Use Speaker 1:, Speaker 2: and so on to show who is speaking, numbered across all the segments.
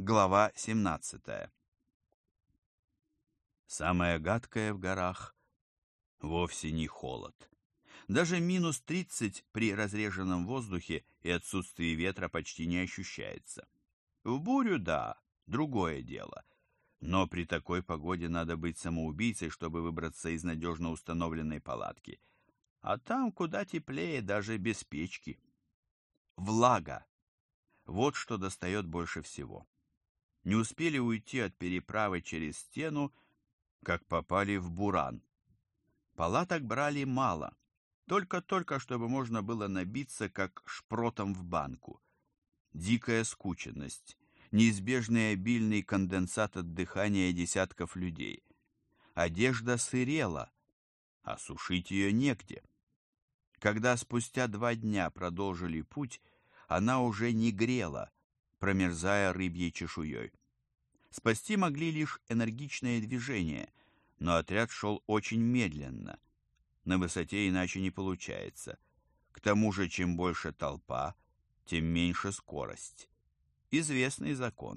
Speaker 1: Глава 17. Самое гадкое в горах вовсе не холод. Даже минус 30 при разреженном воздухе и отсутствии ветра почти не ощущается. В бурю, да, другое дело. Но при такой погоде надо быть самоубийцей, чтобы выбраться из надежно установленной палатки. А там куда теплее даже без печки. Влага. Вот что достает больше всего. Не успели уйти от переправы через стену, как попали в буран. Палаток брали мало, только-только, чтобы можно было набиться, как шпротом в банку. Дикая скученность, неизбежный обильный конденсат от дыхания десятков людей. Одежда сырела, а сушить ее негде. Когда спустя 2 дня продолжили путь, она уже не грела, промерзая рыбьей чешуей. Спасти могли лишь энергичное движение, но отряд шел очень медленно. На высоте иначе не получается. К тому же, чем больше толпа, тем меньше скорость. Известный закон.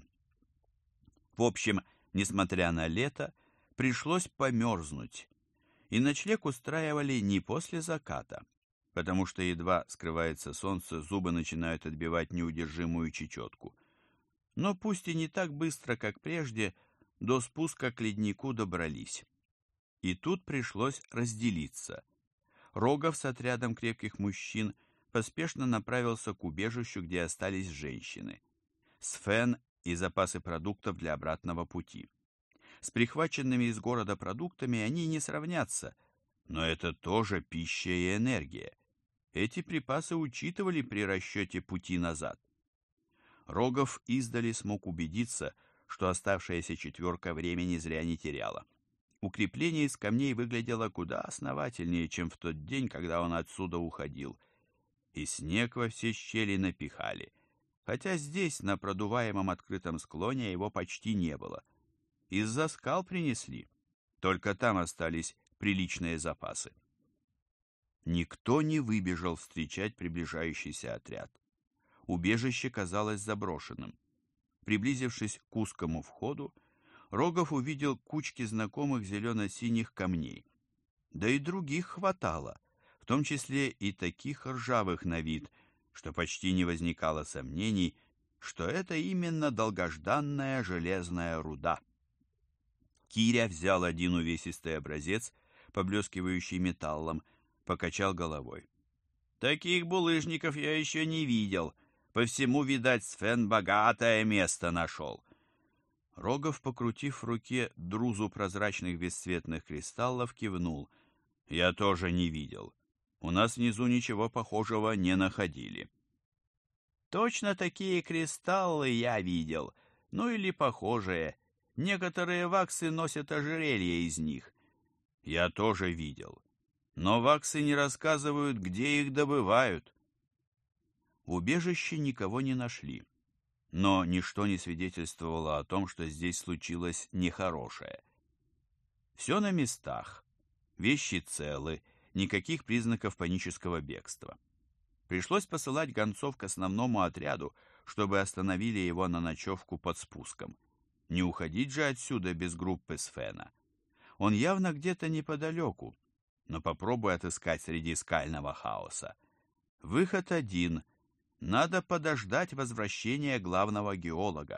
Speaker 1: В общем, несмотря на лето, пришлось померзнуть. И ночлег устраивали не после заката, потому что едва скрывается солнце, зубы начинают отбивать неудержимую чечетку. Но пусть и не так быстро, как прежде, до спуска к леднику добрались. И тут пришлось разделиться. Рогов с отрядом крепких мужчин поспешно направился к убежищу, где остались женщины. Сфен и запасы продуктов для обратного пути. С прихваченными из города продуктами они не сравнятся, но это тоже пища и энергия. Эти припасы учитывали при расчете пути назад. Рогов издали смог убедиться, что оставшаяся четверка времени зря не теряла. Укрепление из камней выглядело куда основательнее, чем в тот день, когда он отсюда уходил. И снег во все щели напихали, хотя здесь, на продуваемом открытом склоне, его почти не было. Из-за скал принесли, только там остались приличные запасы. Никто не выбежал встречать приближающийся отряд. Убежище казалось заброшенным. Приблизившись к узкому входу, Рогов увидел кучки знакомых зелено-синих камней. Да и других хватало, в том числе и таких ржавых на вид, что почти не возникало сомнений, что это именно долгожданная железная руда. Киря взял один увесистый образец, поблескивающий металлом, покачал головой. «Таких булыжников я еще не видел. По всему, видать, Сфен богатое место нашел». Рогов, покрутив в руке друзу прозрачных бесцветных кристаллов, кивнул. «Я тоже не видел. У нас внизу ничего похожего не находили». «Точно такие кристаллы я видел. Ну или похожие. Некоторые ваксы носят ожерелье из них. Я тоже видел. Но ваксы не рассказывают, где их добывают». В убежище никого не нашли, но ничто не свидетельствовало о том, что здесь случилось нехорошее. Все на местах, вещи целы, никаких признаков панического бегства. Пришлось посылать гонцов к основному отряду, чтобы остановили его на ночевку под спуском. Не уходить же отсюда без группы Сфена. Он явно где-то неподалеку, но попробуй отыскать среди скального хаоса. Выход один — надо подождать возвращения главного геолога.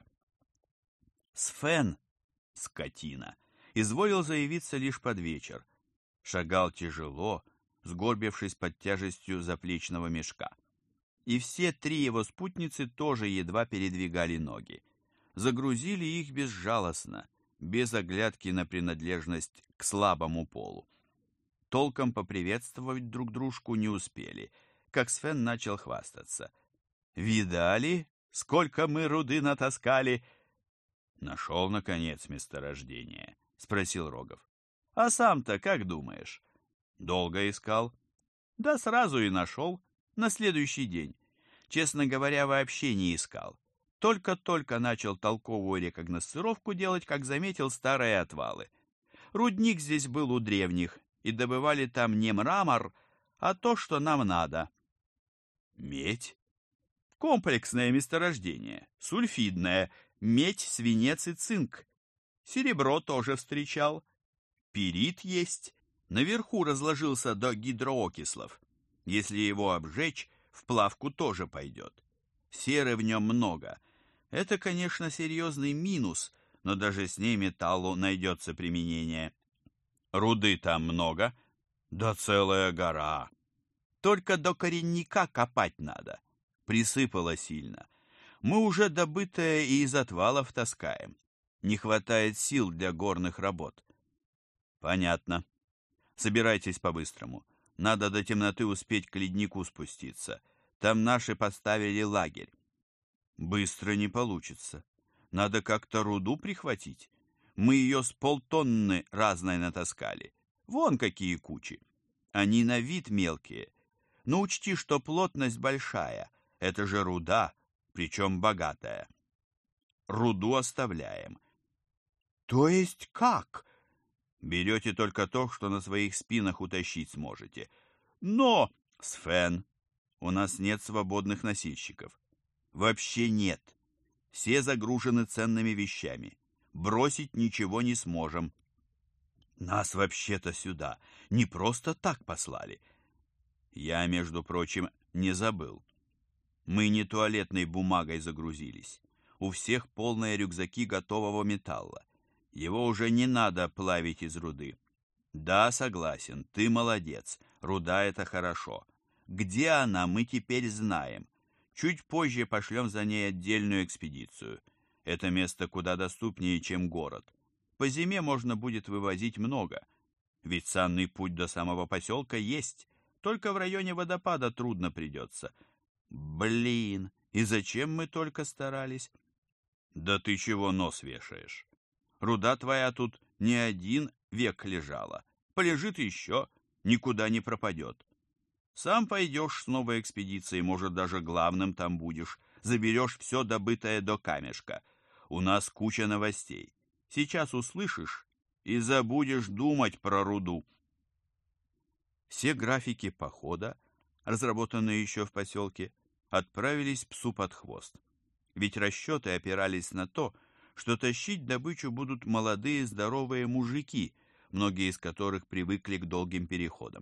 Speaker 1: Сфен, скотина, изволил заявиться лишь под вечер. Шагал тяжело, сгорбившись под тяжестью заплечного мешка. И все 3 его спутницы тоже едва передвигали ноги. Загрузили их безжалостно, без оглядки на принадлежность к слабому полу. Толком поприветствовать друг дружку не успели, как Сфен начал хвастаться. «Видали, сколько мы руды натаскали?» «Нашел, наконец, месторождение?» — спросил Рогов. «А сам-то как думаешь?» «Долго искал?» «Да сразу и нашел, на следующий день. Честно говоря, вообще не искал. Только-только начал толковую рекогносцировку делать, как заметил старые отвалы. Рудник здесь был у древних, и добывали там не мрамор, а то, что нам надо». «Медь?» Комплексное месторождение, сульфидное, медь, свинец и цинк. Серебро тоже встречал. Пирит есть. Наверху разложился до гидроокислов. Если его обжечь, в плавку тоже пойдет. Серы в нем много. Это, конечно, серьезный минус, но даже с ней металлу найдется применение. Руды там много? Да целая гора. Только до коренника копать надо. Присыпало сильно. Мы уже добытое и из отвалов таскаем. Не хватает сил для горных работ. Понятно. Собирайтесь по-быстрому. Надо до темноты успеть к леднику спуститься. Там наши поставили лагерь. Быстро не получится. Надо как-то руду прихватить. Мы ее с полтонны разной натаскали. Вон какие кучи. Они на вид мелкие. Но учти, что плотность большая. Это же руда, причем богатая. Руду оставляем. То есть как? Берете только то, что на своих спинах утащить сможете. Но, Сфен, у нас нет свободных носильщиков. Вообще нет. Все загружены ценными вещами. Бросить ничего не сможем. Нас вообще-то сюда не просто так послали. Я, между прочим, не забыл. Мы не туалетной бумагой загрузились. У всех полные рюкзаки готового металла. Его уже не надо плавить из руды. Да, согласен, ты молодец. Руда — это хорошо. Где она, мы теперь знаем. Чуть позже пошлем за ней отдельную экспедицию. Это место куда доступнее, чем город. По зиме можно будет вывозить много. Ведь санный путь до самого поселка есть. Только в районе водопада трудно придется. Блин, и зачем мы только старались? Да ты чего нос вешаешь? Руда твоя тут не один век лежала. Полежит еще, никуда не пропадет. Сам пойдешь с новой экспедицией, может, даже главным там будешь. Заберешь все добытое до камешка. У нас куча новостей. Сейчас услышишь и забудешь думать про руду. Все графики похода, разработанные еще в поселке, отправились псу под хвост. Ведь расчеты опирались на то, что тащить добычу будут молодые здоровые мужики, многие из которых привыкли к долгим переходам.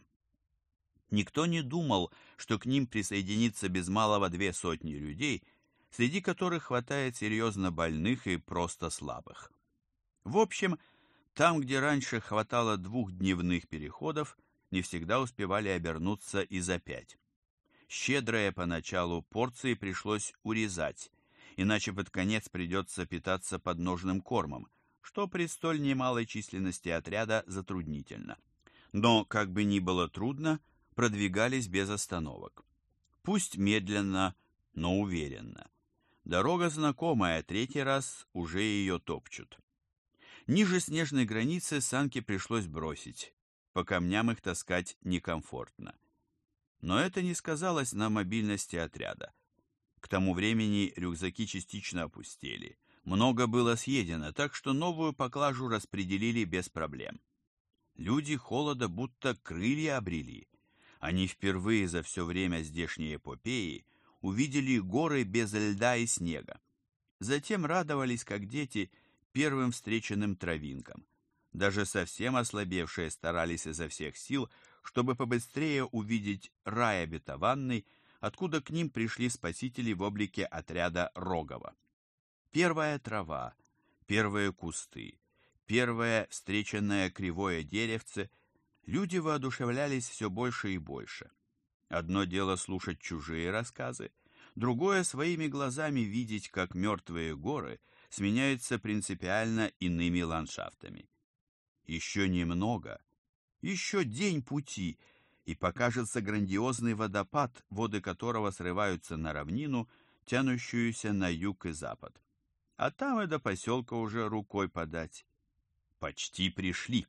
Speaker 1: Никто не думал, что к ним присоединится без малого 200 людей, среди которых хватает серьезно больных и просто слабых. В общем, там, где раньше хватало 2-дневных переходов, не всегда успевали обернуться и за 5. Щедрые поначалу порции пришлось урезать, иначе под конец придется питаться подножным кормом, что при столь немалой численности отряда затруднительно. Но, как бы ни было трудно, продвигались без остановок. Пусть медленно, но уверенно. Дорога знакомая, 3-й раз уже ее топчут. Ниже снежной границы санки пришлось бросить. По камням их таскать некомфортно. Но это не сказалось на мобильности отряда. К тому времени рюкзаки частично опустели. Много было съедено, так что новую поклажу распределили без проблем. Люди холода будто крылья обрели. Они впервые за все время здешней эпопеи увидели горы без льда и снега. Затем радовались, как дети, первым встреченным травинкам. Даже совсем ослабевшие старались изо всех сил, чтобы побыстрее увидеть рай обетованный, откуда к ним пришли спасители в облике отряда Рогова. Первая трава, первые кусты, первое встреченное кривое деревце, люди воодушевлялись все больше и больше. Одно дело слушать чужие рассказы, другое своими глазами видеть, как мертвые горы сменяются принципиально иными ландшафтами. Еще немного, еще день пути, и покажется грандиозный водопад, воды которого срываются на равнину, тянущуюся на юг и запад. А там и до поселка уже рукой подать. Почти пришли.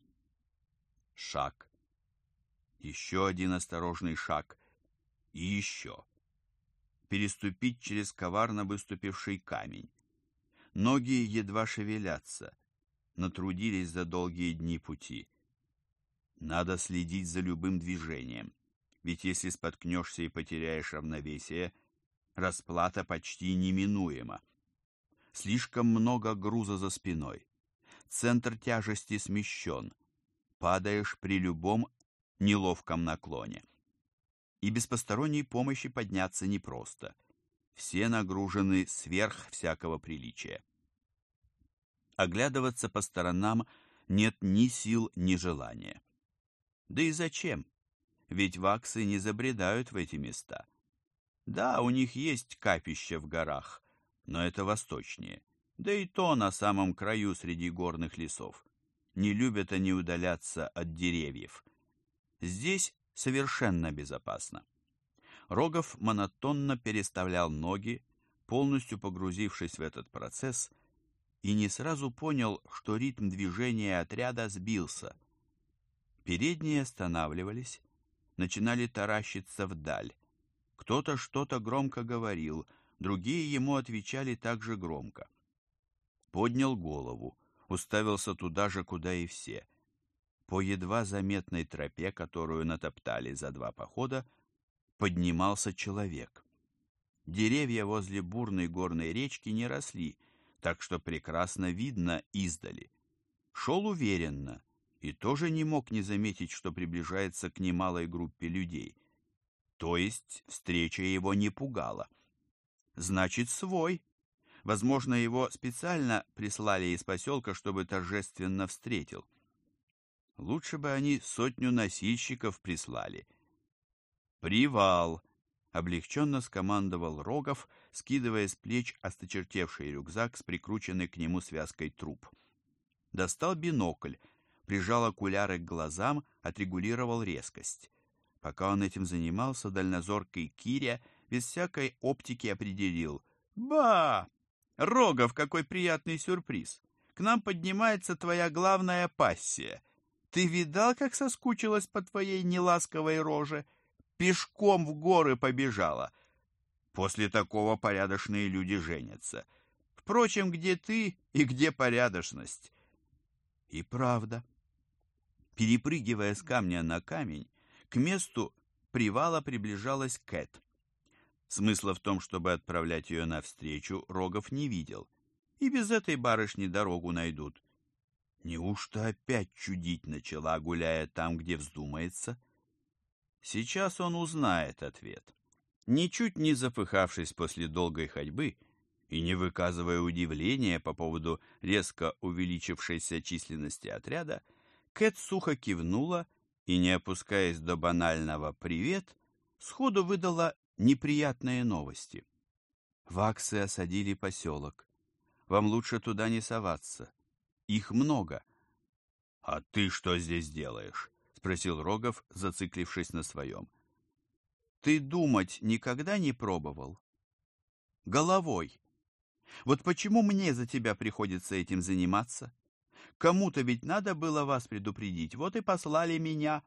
Speaker 1: Шаг. Еще один осторожный шаг. И еще. Переступить через коварно выступивший камень. Ноги едва шевелятся. Натрудились за долгие дни пути. Надо следить за любым движением, ведь если споткнешься и потеряешь равновесие, Расплата почти неминуема. Слишком много груза за спиной. Центр тяжести смещен. Падаешь при любом неловком наклоне. И без посторонней помощи подняться непросто. Все нагружены сверх всякого приличия. Оглядываться по сторонам нет ни сил, ни желания. Да и зачем? Ведь ваксы не забредают в эти места. Да, у них есть капища в горах, но это восточнее. Да и то на самом краю среди горных лесов. Не любят они удаляться от деревьев. Здесь совершенно безопасно. Рогов монотонно переставлял ноги, полностью погрузившись в этот процесс, и не сразу понял, что ритм движения отряда сбился. Передние останавливались, начинали таращиться вдаль. Кто-то что-то громко говорил, другие ему отвечали так же громко. Поднял голову, уставился туда же, куда и все. По едва заметной тропе, которую натоптали за 2 похода, поднимался человек. Деревья возле бурной горной речки не росли, так что прекрасно видно издали. Шел уверенно и тоже не мог не заметить, что приближается к немалой группе людей. То есть встреча его не пугала. Значит, свой. Возможно, его специально прислали из поселка, чтобы торжественно встретил. Лучше бы они 100 носильщиков прислали. «Привал!» — облегченно скомандовал Рогов, скидывая с плеч осточертевший рюкзак с прикрученной к нему связкой труб. Достал бинокль, прижал окуляры к глазам, отрегулировал резкость. Пока он этим занимался, дальнозоркий Киря без всякой оптики определил: «Ба! Рогов, какой приятный сюрприз! К нам поднимается твоя главная пассия. Ты видал, как соскучилась по твоей неласковой роже? Пешком в горы побежала. После такого порядочные люди женятся. Впрочем, где ты и где порядочность?» И правда. Перепрыгивая с камня на камень, к месту привала приближалась Кэт. Смысла в том, чтобы отправлять ее навстречу, Рогов не видел. И без этой барышни дорогу найдут. Неужто опять чудить начала, гуляя там, где вздумается? Сейчас он узнает ответ. Ничуть не запыхавшись после долгой ходьбы и не выказывая удивления по поводу резко увеличившейся численности отряда, Кэт сухо кивнула и, не опускаясь до банального «привет», сходу выдала неприятные новости. Ваксы осадили поселок. Вам лучше туда не соваться. Их много. — А ты что здесь делаешь? — спросил Рогов, зациклившись на своем. — Ты думать никогда не пробовал? Головой. Вот почему мне за тебя приходится этим заниматься? Кому-то ведь надо было вас предупредить, вот и послали меня.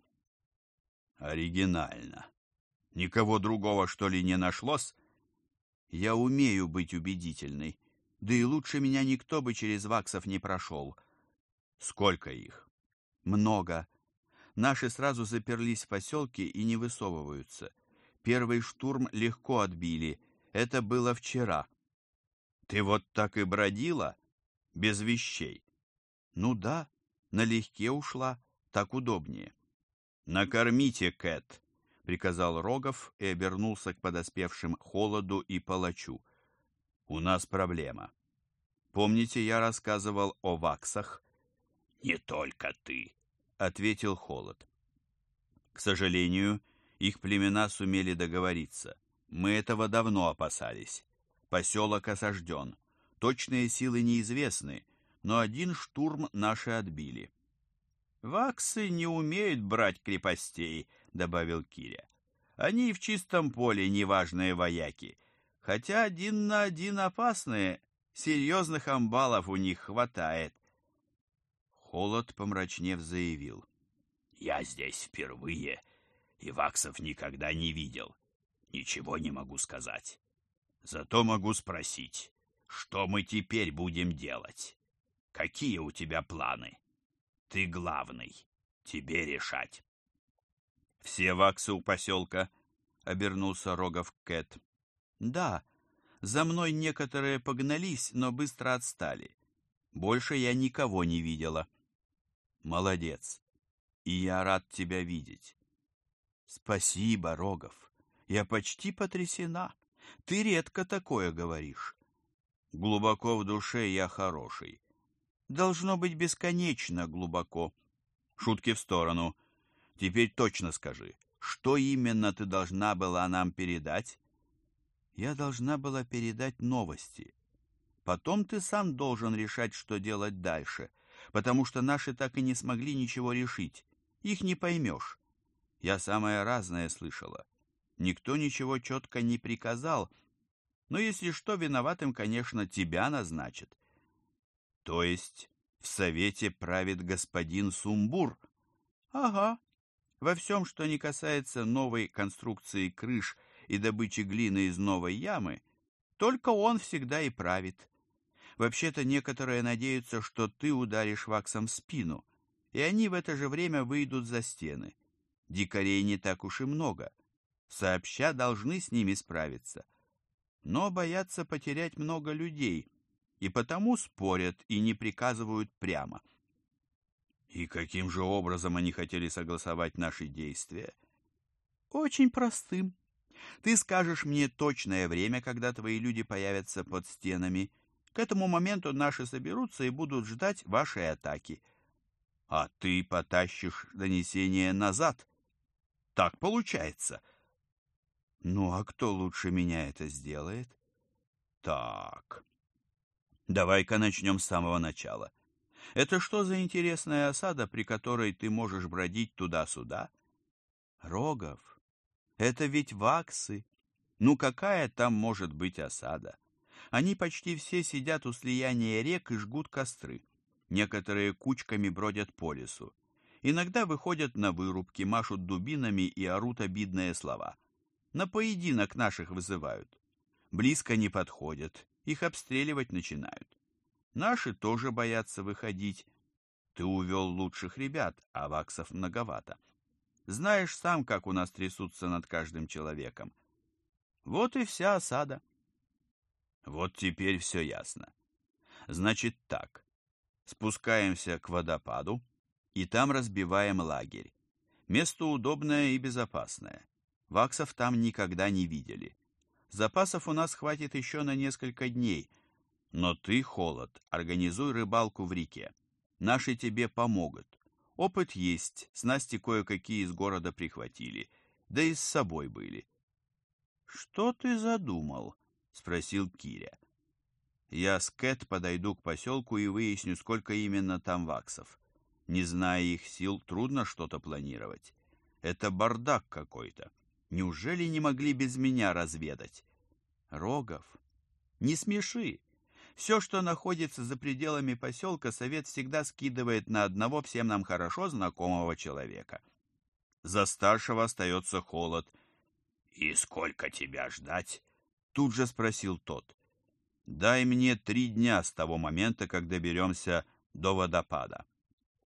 Speaker 1: Оригинально. Никого другого, что ли, не нашлось? Я умею быть убедительной, да и лучше меня никто бы через ваксов не прошел. Сколько их? Много. Наши сразу заперлись в поселке и не высовываются. Первый штурм легко отбили. Это было вчера. Ты вот так и бродила? Без вещей? Ну да, налегке ушла, так удобнее. Накормите Кэт, приказал Рогов и обернулся к подоспевшим Холоду и Палачу. У нас проблема. Помните, я рассказывал о ваксах? Не только ты, ответил Холод. К сожалению, их племена сумели договориться. Мы этого давно опасались. Поселок осажден. Точные силы неизвестны, но один штурм наши отбили. «Ваксы не умеют брать крепостей», — добавил Киря. «Они в чистом поле неважные вояки, хотя 1 на 1 опасные, серьезных амбалов у них хватает». Холод, помрачнев, заявил: «Я здесь впервые, и ваксов никогда не видел. Ничего не могу сказать. Зато могу спросить, что мы теперь будем делать? Какие у тебя планы? Ты главный, тебе решать». «Все ваксы у поселка», — обернулся Рогов к Кэт. Да, за мной некоторые погнались, но быстро отстали. Больше я никого не видела. Молодец. И я рад тебя видеть. Спасибо, Рогов. Я почти потрясена. Ты редко такое говоришь. Глубоко в душе я хороший. Должно быть бесконечно глубоко. Шутки в сторону. Теперь точно скажи, что именно ты должна была нам передать? Я должна была передать новости. Потом ты сам должен решать, что делать дальше, потому что наши так и не смогли ничего решить. Их не поймешь. Я самое разное слышала. Никто ничего четко не приказал, но если что, виноватым, конечно, тебя назначат. То есть в совете правит господин Сумбур? Ага. Во всем, что не касается новой конструкции крыш и добычи глины из новой ямы, только он всегда и правит. Вообще-то некоторые надеются, что ты ударишь ваксом в спину, и они в это же время выйдут за стены. Дикарей не так уж и много. Сообща должны с ними справиться. Но боятся потерять много людей, и потому спорят и не приказывают прямо. И каким же образом они хотели согласовать наши действия? Очень простым. Ты скажешь мне точное время, когда твои люди появятся под стенами. К этому моменту наши соберутся и будут ждать вашей атаки. А ты потащишь донесение назад. Так получается. Ну, а кто лучше меня это сделает? Так, давай-ка начнем с самого начала. Это что за интересная осада, при которой ты можешь бродить туда-сюда? Рогов, это ведь ваксы. Ну, какая там может быть осада? Они почти все сидят у слияния рек и жгут костры. Некоторые кучками бродят по лесу. Иногда выходят на вырубки, машут дубинами и орут обидные слова. На поединок наших вызывают. Близко не подходят, их обстреливать начинают. Наши тоже боятся выходить. Ты увел лучших ребят, а ваксов многовато. Знаешь сам, как у нас трясутся над каждым человеком. Вот и вся осада. Вот теперь все ясно. Значит так, спускаемся к водопаду, и там разбиваем лагерь. Место удобное и безопасное. Ваксов там никогда не видели. Запасов у нас хватит еще на несколько дней, но ты, Холод, организуй рыбалку в реке. Наши тебе помогут. Опыт есть, снасти кое-какие из города прихватили, да и с собой были. «Что ты задумал?» — спросил Киря. «Я с Кэт подойду к поселку и выясню, сколько именно там ваксов. Не зная их сил, трудно что-то планировать. Это бардак какой-то. Неужели не могли без меня разведать?» «Рогов, не смеши. Все, что находится за пределами поселка, совет всегда скидывает на одного всем нам хорошо знакомого человека. За старшего остается Холод». «И сколько тебя ждать?» — тут же спросил тот. «Дай мне 3 дня с того момента, как доберемся до водопада».